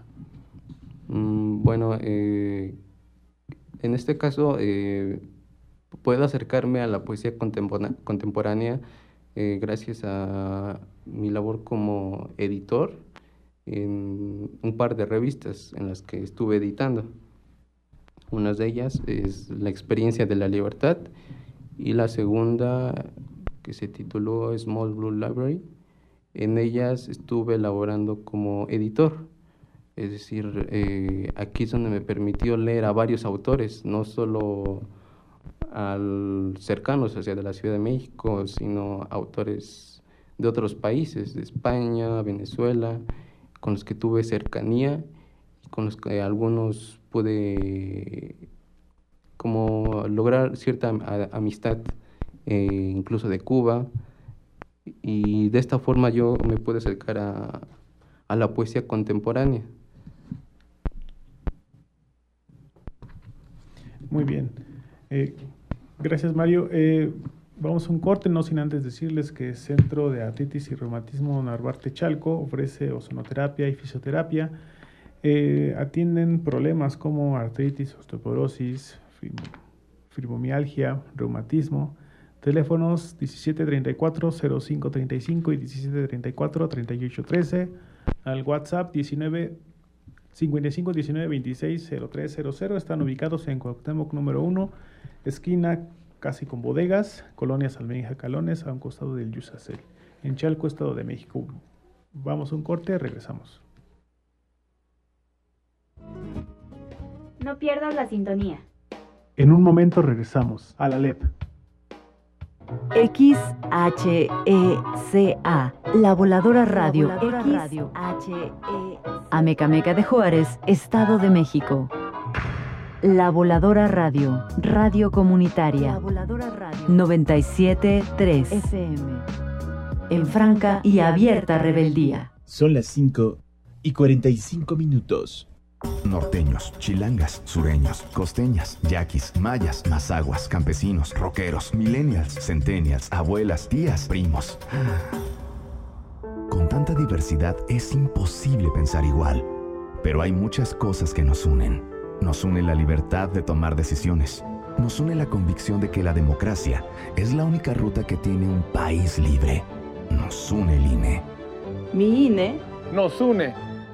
Speaker 6: Mm, bueno, eh, en este caso eh, puedo acercarme a la poesía contempora- contemporánea eh, gracias a mi labor como editor en un par de revistas en las que estuve editando. Una de ellas es La Experiencia de la Libertad y la segunda, que se tituló Small Blue Library. En ellas estuve elaborando como editor, es decir, eh, aquí es donde me permitió leer a varios autores, no solo al cercanos, o sea, de la Ciudad de México, sino autores de otros países, de España, Venezuela, con los que tuve cercanía y con los que algunos pude como lograr cierta a, amistad, eh, incluso de Cuba. Y de esta forma yo me pude acercar a, a la poesía contemporánea.
Speaker 2: Muy bien. Eh, gracias, Mario. Eh, vamos a un corte, no sin antes decirles que el Centro de Artritis y Reumatismo Narvarte Chalco ofrece ozonoterapia y fisioterapia. Eh, atienden problemas como artritis, osteoporosis, fibromialgia, reumatismo. Teléfonos diecisiete treinta y cuatro cero cinco treinta y cinco y diecisiete treinta y cuatro treinta y ocho trece. Al WhatsApp diecinueve cincuenta y cinco diecinueve veintiséis cero tres cero cero. Están ubicados en Cuauhtémoc número uno, esquina casi con bodegas, Colonia Almeja Calones, a un costado del Yusacel, en Chalco, Estado de México. Vamos a un corte, regresamos.
Speaker 3: No pierdas la sintonía.
Speaker 2: En un momento regresamos a la L E P.
Speaker 4: X H E C A, La Voladora Radio,
Speaker 19: La Voladora
Speaker 4: X
Speaker 19: Radio.
Speaker 4: H E C A, Amecameca de Juárez, Estado de México. La Voladora Radio, Radio Comunitaria,
Speaker 19: La Voladora Radio.
Speaker 4: noventa y siete punto tres
Speaker 19: F M.
Speaker 4: en franca y abierta rebeldía.
Speaker 8: Son las cinco y cuarenta y cinco minutos.
Speaker 9: Norteños, chilangas, sureños, costeñas, yaquis, mayas, mazaguas, campesinos, rockeros, millennials, centennials, abuelas, tías, primos. Con tanta diversidad es imposible pensar igual, pero hay muchas cosas que nos unen. Nos une la libertad de tomar decisiones. Nos une la convicción de que la democracia es la única ruta que tiene un país libre. Nos une el I N E.
Speaker 10: Mi I N E
Speaker 11: nos une.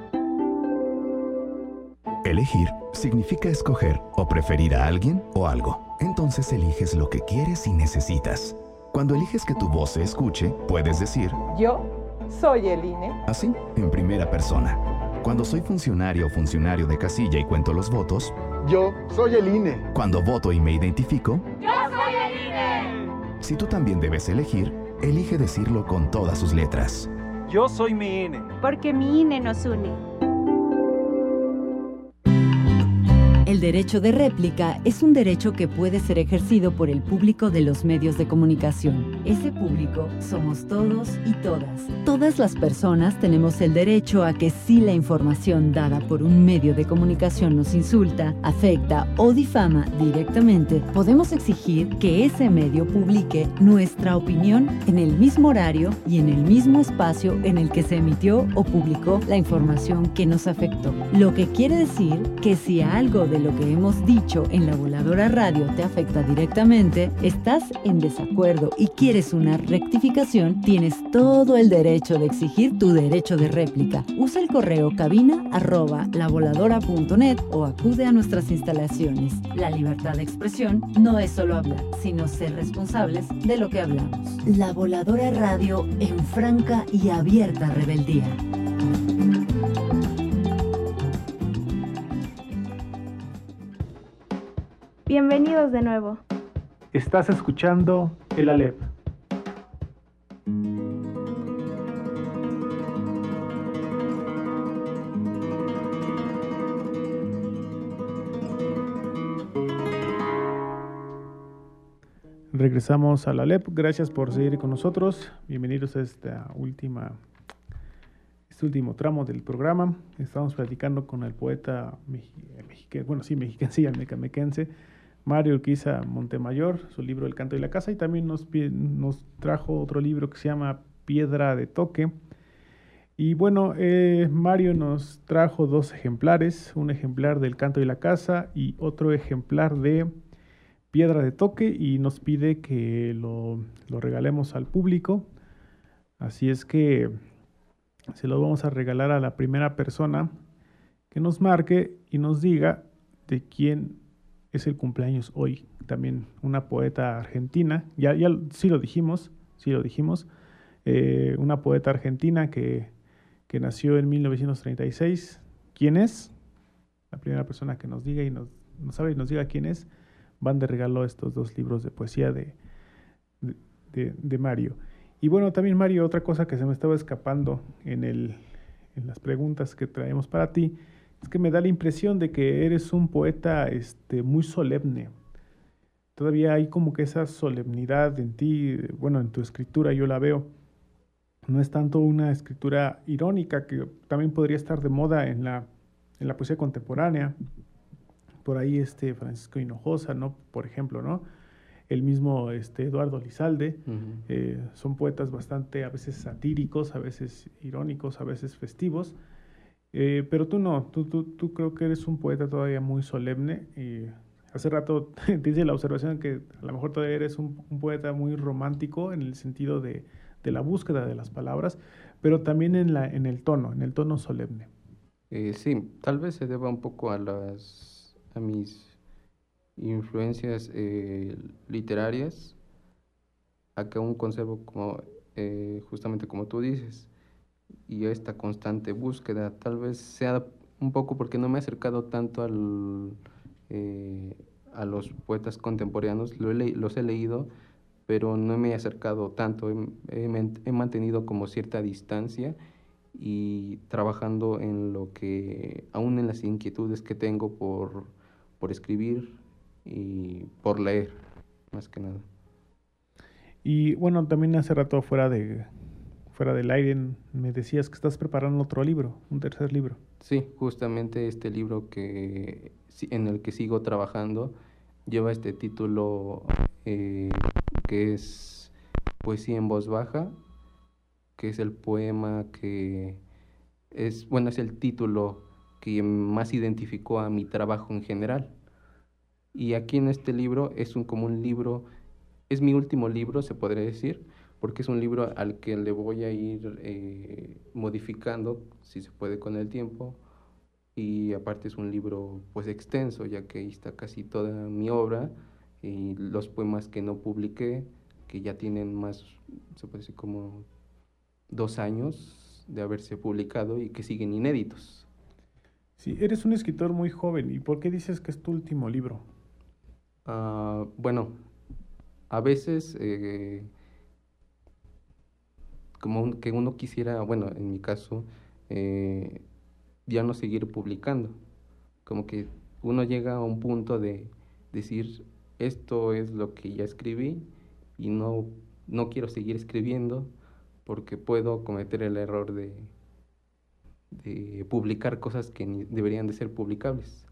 Speaker 9: Elegir significa escoger o preferir a alguien o algo. Entonces eliges lo que quieres y necesitas. Cuando eliges que tu voz se escuche, puedes decir:
Speaker 10: yo soy el I N E.
Speaker 9: Así, en primera persona. Cuando soy funcionario o funcionario de casilla y cuento los votos,
Speaker 11: yo soy el I N E.
Speaker 9: Cuando voto y me identifico,
Speaker 12: yo soy el I N E.
Speaker 9: Si tú también debes elegir, elige decirlo con todas sus letras.
Speaker 13: Yo soy mi I N E.
Speaker 14: Porque mi I N E nos une.
Speaker 4: El derecho de réplica es un derecho que puede ser ejercido por el público de los medios de comunicación. Ese público somos todos y todas. Todas las personas tenemos el derecho a que si la información dada por un medio de comunicación nos insulta, afecta o difama directamente, podemos exigir que ese medio publique nuestra opinión en el mismo horario y en el mismo espacio en el que se emitió o publicó la información que nos afectó. Lo que quiere decir que si algo de lo que hemos dicho en La Voladora Radio te afecta directamente, estás en desacuerdo y quieres una rectificación, tienes todo el derecho de exigir tu derecho de réplica. Usa el correo cabina arroba lavoladora punto net o acude a nuestras instalaciones. La libertad de expresión no es solo hablar, sino ser responsables de lo que hablamos. La Voladora Radio en franca y abierta rebeldía.
Speaker 1: Bienvenidos de nuevo.
Speaker 2: Estás escuchando el Alep. Regresamos a la Alep. Gracias por seguir con nosotros. Bienvenidos a esta última, este último tramo del programa. Estamos platicando con el poeta mexicano, bueno, sí, mexiquense y mecamequense, Mario Urquiza Montemayor, su libro El canto y la casa, y también nos, nos trajo otro libro que se llama Piedra de toque. Y bueno, eh, Mario nos trajo dos ejemplares, un ejemplar del canto y la casa y otro ejemplar de Piedra de toque, y nos pide que lo, lo regalemos al público. Así es que se lo vamos a regalar a la primera persona que nos marque y nos diga de quién es el cumpleaños hoy. También una poeta argentina, ya, ya sí lo dijimos, sí lo dijimos, eh, una poeta argentina que, que nació en mil novecientos treinta y seis. ¿Quién es? La primera persona que nos diga y nos, nos hable y nos diga quién es, van de regalo estos dos libros de poesía de, de, de, de Mario. Y bueno, también Mario, otra cosa que se me estaba escapando en, el, en las preguntas que traemos para ti, es que me da la impresión de que eres un poeta este, muy solemne. Todavía hay como que esa solemnidad en ti, bueno, en tu escritura yo la veo. No es tanto una escritura irónica, que también podría estar de moda en la, en la poesía contemporánea. Por ahí este Francisco Hinojosa, ¿no? Por ejemplo, ¿no? El mismo este, Eduardo Lizalde. Uh-huh. eh, son poetas bastante a veces satíricos, a veces irónicos, a veces festivos. Eh, pero tú no, tú, tú, tú creo que eres un poeta todavía muy solemne. Y hace rato te hice la observación que a lo mejor todavía eres un, un poeta muy romántico en el sentido de, de la búsqueda de las palabras, pero también en, la, en el tono, en el tono solemne.
Speaker 6: Eh, sí, tal vez se deba un poco a las a mis influencias eh, literarias, a que aún conservo como eh, justamente como tú dices, y esta constante búsqueda. Tal vez sea un poco porque no me he acercado tanto al, eh, a los poetas contemporáneos, Lo he le- los he leído, pero no me he acercado tanto, he, he, he mantenido como cierta distancia y trabajando en lo que, aún en las inquietudes que tengo por, por escribir y por leer, más que nada.
Speaker 2: Y bueno, también hace rato fuera de fuera del aire me decías que estás preparando otro libro, un tercer libro.
Speaker 6: Sí, justamente este libro que en el que sigo trabajando lleva este título eh, que es Poesía en voz baja, que es el poema que es, bueno, es el título que más identificó a mi trabajo en general. Y aquí en este libro es un, como un libro, es mi último libro, se podría decir, porque es un libro al que le voy a ir eh, modificando, si se puede, con el tiempo. Y aparte es un libro pues extenso, ya que ahí está casi toda mi obra y los poemas que no publiqué, que ya tienen más, se puede decir, como dos años de haberse publicado y que siguen inéditos.
Speaker 2: Sí, eres un escritor muy joven. ¿Y por qué dices que es tu último libro?
Speaker 6: Uh, bueno, a veces eh, como un, que uno quisiera, bueno, en mi caso, eh, ya no seguir publicando. Como que uno llega a un punto de decir, esto es lo que ya escribí y no, no quiero seguir escribiendo porque puedo cometer el error de, de publicar cosas que ni deberían de ser publicables.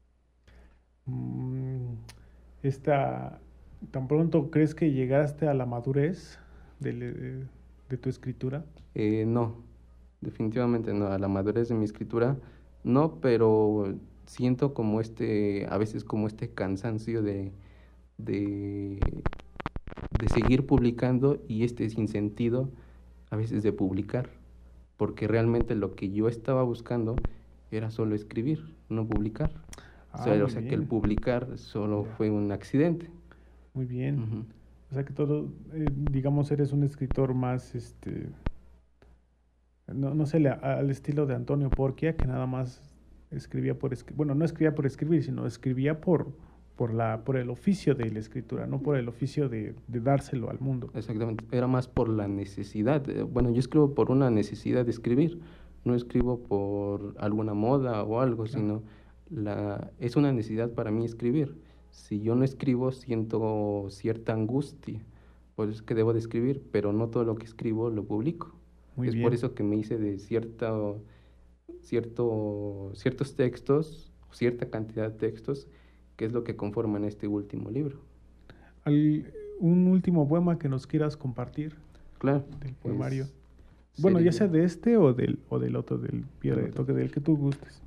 Speaker 2: Esta, ¿tan pronto crees que llegaste a la madurez de, de tu escritura?
Speaker 6: Eh, no, definitivamente no, a la madurez de mi escritura no, pero siento como este, a veces como este cansancio de, de, de seguir publicando y este sinsentido a veces de publicar, porque realmente lo que yo estaba buscando era solo escribir, no publicar. Ah, o sea, o sea que el publicar solo ya. fue un accidente.
Speaker 2: Muy bien. Uh-huh. O sea que todo, eh, digamos, eres un escritor más, este, no, no sé, al estilo de Antonio Porquia, que nada más escribía por escribir, bueno, no escribía por escribir, sino escribía por, por, la, por el oficio de la escritura, no por el oficio de, de dárselo al mundo.
Speaker 6: Exactamente, era más por la necesidad. Bueno, yo escribo por una necesidad de escribir, no escribo por alguna moda o algo, claro. sino la, es una necesidad para mí escribir. Si yo no escribo, siento cierta angustia, por eso es que debo de escribir, pero no todo lo que escribo lo publico. Muy es bien. Por eso que me hice de cierta, cierto, ciertos textos, cierta cantidad de textos, que es lo que conforman este último libro.
Speaker 2: Al, ¿Un último poema que nos quieras compartir?
Speaker 6: Claro.
Speaker 2: Del poemario. Es, bueno, sería, ya sea de este o del, o del otro, del Piedra de Toque, del que tú gustes.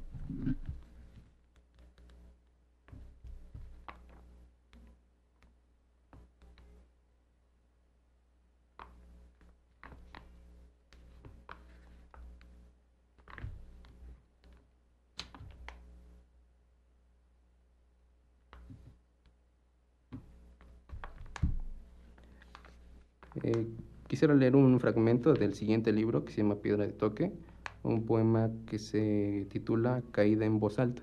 Speaker 6: Eh, quisiera leer un fragmento del siguiente libro que se llama Piedra de Toque, un poema que se titula Caída en voz alta.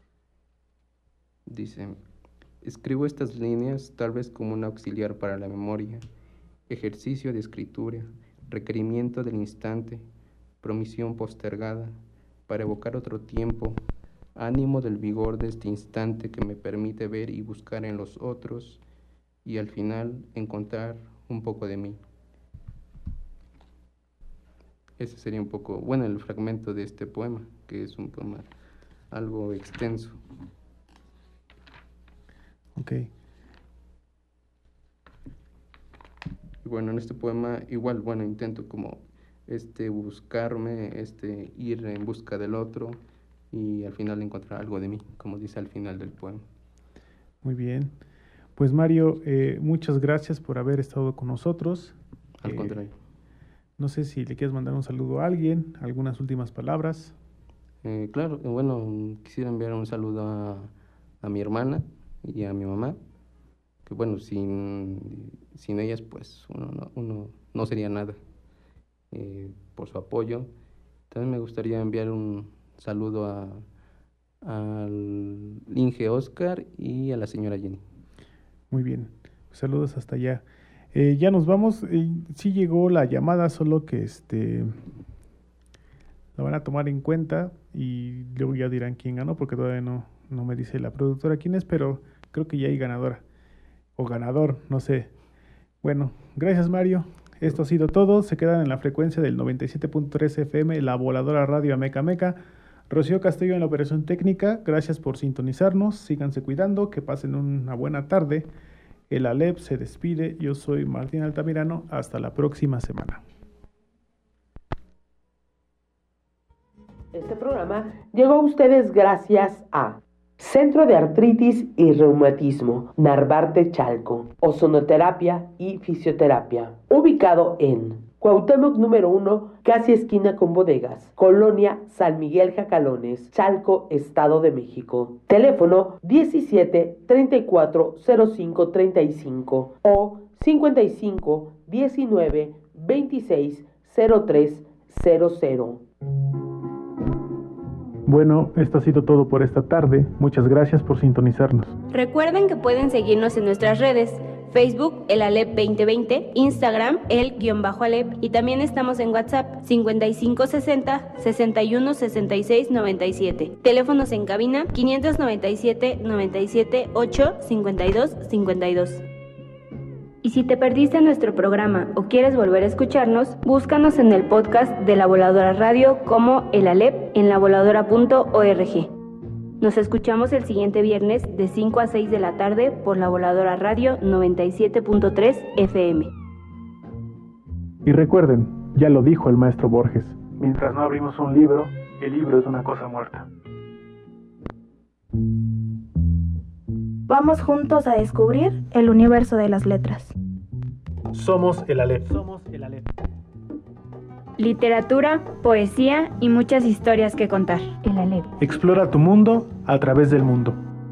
Speaker 6: Dice, escribo estas líneas tal vez como un auxiliar para la memoria, ejercicio de escritura, requerimiento del instante, promisión postergada, para evocar otro tiempo, ánimo del vigor de este instante que me permite ver y buscar en los otros y al final encontrar un poco de mí. Ese sería un poco, bueno, el fragmento de este poema, que es un poema algo extenso.
Speaker 2: Ok.
Speaker 6: Y bueno, en este poema igual, bueno, intento como este buscarme, este ir en busca del otro y al final encontrar algo de mí, como dice al final del poema.
Speaker 2: Muy bien. Pues Mario, eh, muchas gracias por haber estado con nosotros.
Speaker 6: Al
Speaker 2: eh,
Speaker 6: contrario.
Speaker 2: No sé si le quieres mandar un saludo a alguien, algunas últimas palabras.
Speaker 6: Eh, claro, bueno, quisiera enviar un saludo a, a mi hermana y a mi mamá, que bueno, sin, sin ellas pues uno no, uno no sería nada, eh, por su apoyo. También me gustaría enviar un saludo a al Inge Oscar y a la señora Jenny.
Speaker 2: Muy bien, saludos hasta allá. Eh, ya nos vamos, eh, sí llegó la llamada, solo que este la van a tomar en cuenta y luego ya dirán quién ganó, porque todavía no, no me dice la productora quién es, pero creo que ya hay ganadora, o ganador, no sé. Bueno, gracias Mario, esto ha sido todo, se quedan en la frecuencia del noventa y siete punto tres F M, la voladora radio Ameca Meca. Rocío Castillo en la operación técnica, gracias por sintonizarnos, síganse cuidando, que pasen una buena tarde. El Alep se despide, yo soy Martín Altamirano, hasta la próxima semana.
Speaker 14: Este programa llegó a ustedes gracias a Centro de Artritis y Reumatismo, Narvarte Chalco, Ozonoterapia y Fisioterapia, ubicado en Cuauhtémoc número uno, casi esquina con bodegas, Colonia San Miguel Jacalones, Chalco, Estado de México. Teléfono diecisiete, treinta y cuatro, cero cinco, treinta y cinco o cincuenta y cinco, diecinueve, veintiséis, cero tres cero cero.
Speaker 2: Bueno, esto ha sido todo por esta tarde. Muchas gracias por sintonizarnos.
Speaker 20: Recuerden que pueden seguirnos en nuestras redes, Facebook, el Alep veinte veinte, Instagram, el-Alep, y también estamos en WhatsApp, cincuenta y cinco sesenta, sesenta y uno sesenta y seis noventa y siete. Teléfonos en cabina, quinientos noventa y siete, noventa y siete, ocho, cincuenta y dos, cincuenta y dos. Y si te perdiste nuestro programa o quieres volver a escucharnos, búscanos en el podcast de La Voladora Radio como El Alep en la voladora punto org. Nos escuchamos el siguiente viernes de cinco a seis de la tarde por La Voladora Radio noventa y siete punto tres F M.
Speaker 2: Y recuerden, ya lo dijo el maestro Borges, mientras no abrimos un libro, el libro es una cosa muerta.
Speaker 1: Vamos juntos a descubrir el universo de las letras.
Speaker 2: Somos el Alep. Somos el Alep.
Speaker 3: Literatura, poesía y muchas historias que contar.
Speaker 1: El Alep.
Speaker 2: Explora tu mundo a través del mundo.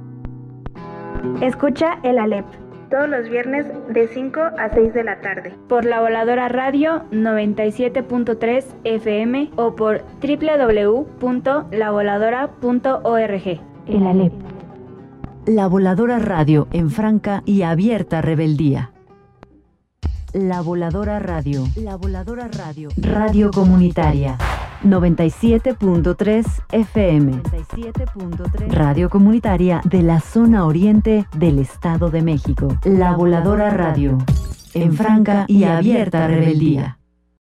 Speaker 1: Escucha el Alep todos los viernes de cinco a seis de la tarde
Speaker 3: por La Voladora Radio noventa y siete punto tres F M o por doble u doble u doble u punto la voladora punto org.
Speaker 1: El Alep.
Speaker 4: La Voladora Radio en franca y abierta rebeldía. La Voladora Radio. La Voladora Radio. Radio Comunitaria. noventa y siete punto tres F M. noventa y siete punto tres. Radio Comunitaria de la zona oriente del Estado de México. La Voladora Radio. En franca y abierta rebeldía.